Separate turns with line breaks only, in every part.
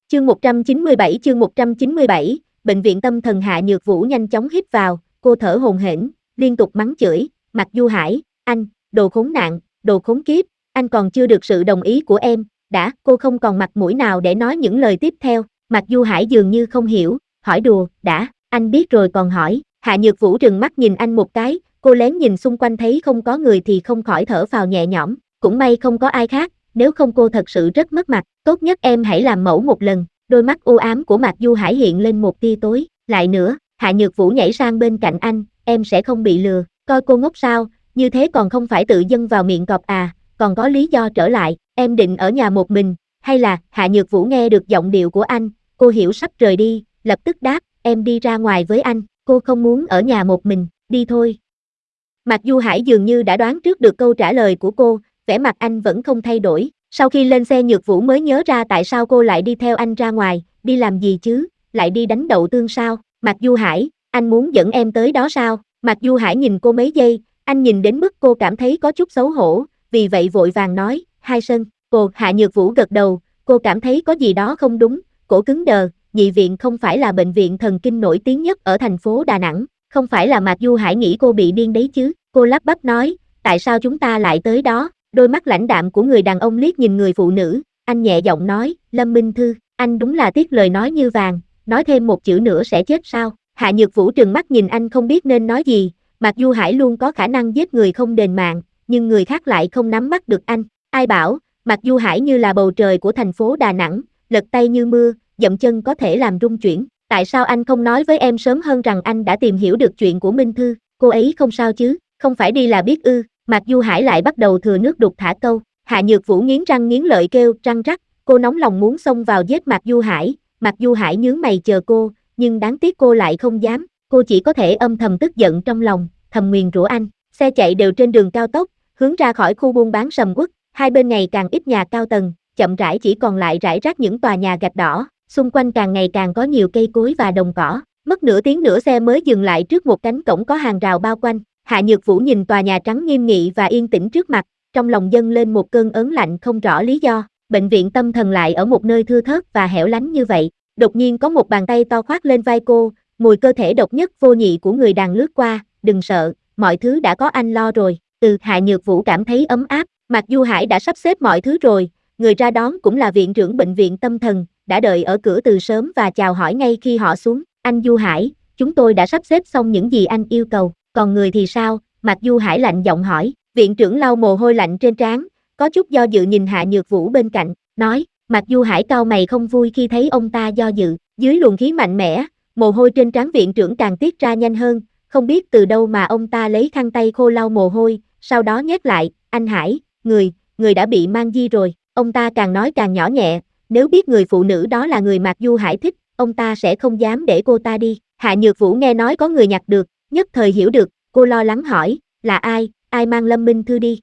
Chương 197, bệnh viện tâm thần. Hạ Nhược Vũ nhanh chóng hít vào, cô thở hổn hển, liên tục mắng chửi, Mạc Du Hải, anh, đồ khốn nạn, đồ khốn kiếp, anh còn chưa được sự đồng ý của em, cô không còn mặt mũi nào để nói những lời tiếp theo. Mạc Du Hải dường như không hiểu, hỏi đùa, anh biết rồi còn hỏi. Hạ Nhược Vũ trừng mắt nhìn anh một cái, cô lén nhìn xung quanh thấy không có người thì không khỏi thở phào nhẹ nhõm, cũng may không có ai khác, nếu không cô thật sự rất mất mặt, tốt nhất em hãy làm mẫu một lần. Đôi mắt u ám của Mạc Du Hải hiện lên một tia tối, lại nữa. Hạ Nhược Vũ nhảy sang bên cạnh anh, em sẽ không bị lừa, coi cô ngốc sao, như thế còn không phải tự dâng vào miệng cọp à, còn có lý do trở lại, em định ở nhà một mình, hay là. Hạ Nhược Vũ nghe được giọng điệu của anh, cô hiểu sắp rời đi, lập tức đáp, em đi ra ngoài với anh, cô không muốn ở nhà một mình, đi thôi. Mạc Du Hải dường như đã đoán trước được câu trả lời của cô, vẻ mặt anh vẫn không thay đổi. Sau khi lên xe Nhược Vũ mới nhớ ra tại sao cô lại đi theo anh ra ngoài, đi làm gì chứ, lại đi đánh đậu tương sao. Mạc Du Hải, anh muốn dẫn em tới đó sao? Mạc Du Hải nhìn cô mấy giây, anh nhìn đến mức cô cảm thấy có chút xấu hổ, vì vậy vội vàng nói, Hai Sơn. Cô. Hạ Nhược Vũ gật đầu, cô cảm thấy có gì đó không đúng, cổ cứng đờ. Nhị viện không phải là bệnh viện thần kinh nổi tiếng nhất ở thành phố Đà Nẵng, không phải là Mạc Du Hải nghĩ cô bị điên đấy chứ. Cô lắp bắp nói, tại sao chúng ta lại tới đó? Đôi mắt lãnh đạm của người đàn ông liếc nhìn người phụ nữ, anh nhẹ giọng nói, Lâm Minh Thư, anh đúng là tiếc lời nói như vàng, nói thêm một chữ nữa sẽ chết sao? Hạ Nhược Vũ trừng mắt nhìn anh không biết nên nói gì. Mạc Du Hải luôn có khả năng giết người không đền mạng, nhưng người khác lại không nắm bắt được anh. Ai bảo, Mạc Du Hải như là bầu trời của thành phố Đà Nẵng, lật tay như mưa, dậm chân có thể làm rung chuyển. Tại sao anh không nói với em sớm hơn rằng anh đã tìm hiểu được chuyện của Minh Thư? Cô ấy không sao chứ, không phải đi là biết ư? Mạc Du Hải lại bắt đầu thừa nước đục thả câu. Hạ Nhược Vũ nghiến răng nghiến lợi kêu răng rắc, cô nóng lòng muốn xông vào giết Mạc Du Hải. Mạc Du Hải nhướng mày chờ cô, nhưng đáng tiếc cô lại không dám, cô chỉ có thể âm thầm tức giận trong lòng, thầm nguyền rủa anh. Xe chạy đều trên đường cao tốc, hướng ra khỏi khu buôn bán sầm uất, hai bên ngày càng ít nhà cao tầng, chậm rãi chỉ còn lại rải rác những tòa nhà gạch đỏ, xung quanh càng ngày càng có nhiều cây cối và đồng cỏ. Mất nửa tiếng nữa xe mới dừng lại trước một cánh cổng có hàng rào bao quanh. Hạ Nhược Vũ nhìn tòa nhà trắng nghiêm nghị và yên tĩnh trước mặt, trong lòng dâng lên một cơn ớn lạnh không rõ lý do. Bệnh viện tâm thần lại ở một nơi thưa thớt và hẻo lánh như vậy. Đột nhiên có một bàn tay to khoác lên vai cô, mùi cơ thể độc nhất vô nhị của người đàn lướt qua, đừng sợ, mọi thứ đã có anh lo rồi. Hạ Nhược Vũ cảm thấy ấm áp, Mạc Du Hải đã sắp xếp mọi thứ rồi, người ra đón cũng là viện trưởng bệnh viện tâm thần, đã đợi ở cửa từ sớm và chào hỏi ngay khi họ xuống. Anh Du Hải, chúng tôi đã sắp xếp xong những gì anh yêu cầu, còn người thì sao? Mạc Du Hải lạnh giọng hỏi. Viện trưởng lau mồ hôi lạnh trên trán, có chút do dự nhìn Hạ Nhược Vũ bên cạnh, nói. Mạc Du Hải cau mày không vui khi thấy ông ta do dự, dưới luồng khí mạnh mẽ, mồ hôi trên trán viện trưởng càng tiết ra nhanh hơn, không biết từ đâu mà ông ta lấy khăn tay khô lau mồ hôi, sau đó nhét lại, anh Hải, người đã bị mang di rồi. Ông ta càng nói càng nhỏ nhẹ, nếu biết người phụ nữ đó là người Mạc Du Hải thích, ông ta sẽ không dám để cô ta đi. Hạ Nhược Vũ nghe nói có người nhặt được, nhất thời hiểu được, cô lo lắng hỏi, là ai mang Lâm Minh Thư đi?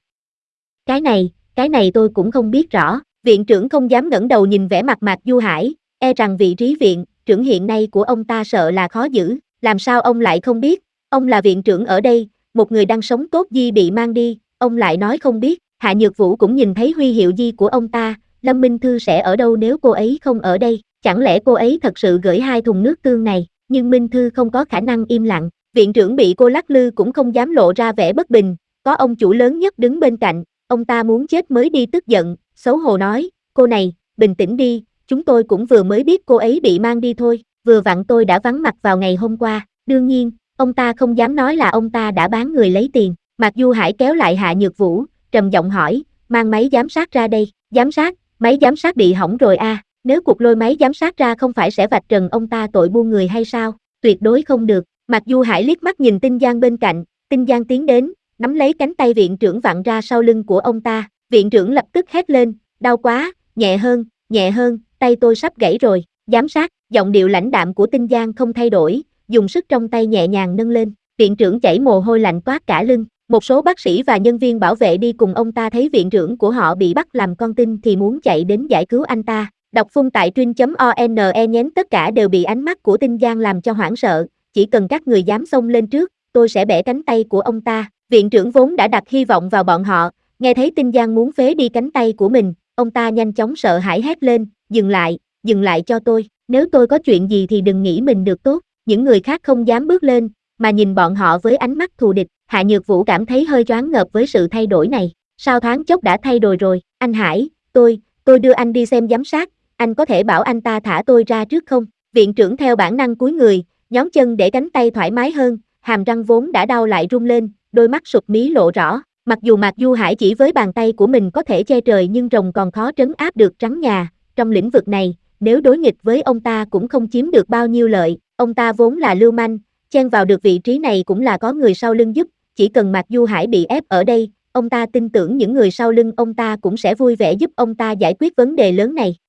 Cái này tôi cũng không biết rõ. Viện trưởng không dám ngẩng đầu nhìn vẻ mặt Mạc Du Hải, e rằng vị trí viện trưởng hiện nay của ông ta sợ là khó giữ. Làm sao ông lại không biết? Ông là viện trưởng ở đây, một người đang sống tốt di bị mang đi, ông lại nói không biết. Hạ Nhược Vũ cũng nhìn thấy huy hiệu di của ông ta, Lâm Minh Thư sẽ ở đâu nếu cô ấy không ở đây? Chẳng lẽ cô ấy thật sự gửi 2 thùng nước tương này? Nhưng Minh Thư không có khả năng im lặng. Viện trưởng bị cô lắc lư cũng không dám lộ ra vẻ bất bình, có ông chủ lớn nhất đứng bên cạnh, ông ta muốn chết mới đi tức giận, xấu hổ nói, cô này, bình tĩnh đi, chúng tôi cũng vừa mới biết cô ấy bị mang đi thôi, vừa vặn tôi đã vắng mặt vào ngày hôm qua. Đương nhiên, ông ta không dám nói là ông ta đã bán người lấy tiền. Mạc Du Hải kéo lại Hạ Nhược Vũ, trầm giọng hỏi, mang máy giám sát ra đây. Giám sát? Máy giám sát bị hỏng rồi à? Nếu cuộc lôi máy giám sát ra không phải sẽ vạch trần ông ta tội buôn người hay sao? Tuyệt đối không được. Mạc Du Hải liếc mắt nhìn Tinh Giang bên cạnh, Tinh Giang tiến đến, nắm lấy cánh tay viện trưởng vặn ra sau lưng của ông ta. Viện trưởng lập tức hét lên, đau quá, nhẹ hơn, tay tôi sắp gãy rồi. Giám sát, giọng điệu lãnh đạm của Tinh Giang không thay đổi, dùng sức trong tay nhẹ nhàng nâng lên. Viện trưởng chảy mồ hôi lạnh toát cả lưng. Một số bác sĩ và nhân viên bảo vệ đi cùng ông ta thấy viện trưởng của họ bị bắt làm con tin thì muốn chạy đến giải cứu anh ta. Đọc phun tại truyện.one nhén tất cả đều bị ánh mắt của Tinh Giang làm cho hoảng sợ. Chỉ cần các người dám xông lên trước, tôi sẽ bẻ cánh tay của ông ta. Viện trưởng vốn đã đặt hy vọng vào bọn họ, nghe thấy Tinh Giang muốn phế đi cánh tay của mình, ông ta nhanh chóng sợ hãi hét lên, dừng dừng lại cho tôi, nếu tôi có chuyện gì thì đừng nghĩ mình được tốt, những người khác không dám bước lên, mà nhìn bọn họ với ánh mắt thù địch, Hạ Nhược Vũ cảm thấy hơi choáng ngợp với sự thay đổi này, sao thoáng chốc đã thay đổi rồi, anh Hải, tôi đưa anh đi xem giám sát, anh có thể bảo anh ta thả tôi ra trước không? Viện trưởng theo bản năng cúi người, nhón chân để cánh tay thoải mái hơn, hàm răng vốn đã đau lại rung lên, đôi mắt sụp mí lộ rõ. Mặc dù Mạc Du Hải chỉ với bàn tay của mình có thể che trời nhưng rồng còn khó trấn áp được trắng nhà, trong lĩnh vực này, nếu đối nghịch với ông ta cũng không chiếm được bao nhiêu lợi, ông ta vốn là lưu manh, chen vào được vị trí này cũng là có người sau lưng giúp, chỉ cần Mạc Du Hải bị ép ở đây, ông ta tin tưởng những người sau lưng ông ta cũng sẽ vui vẻ giúp ông ta giải quyết vấn đề lớn này.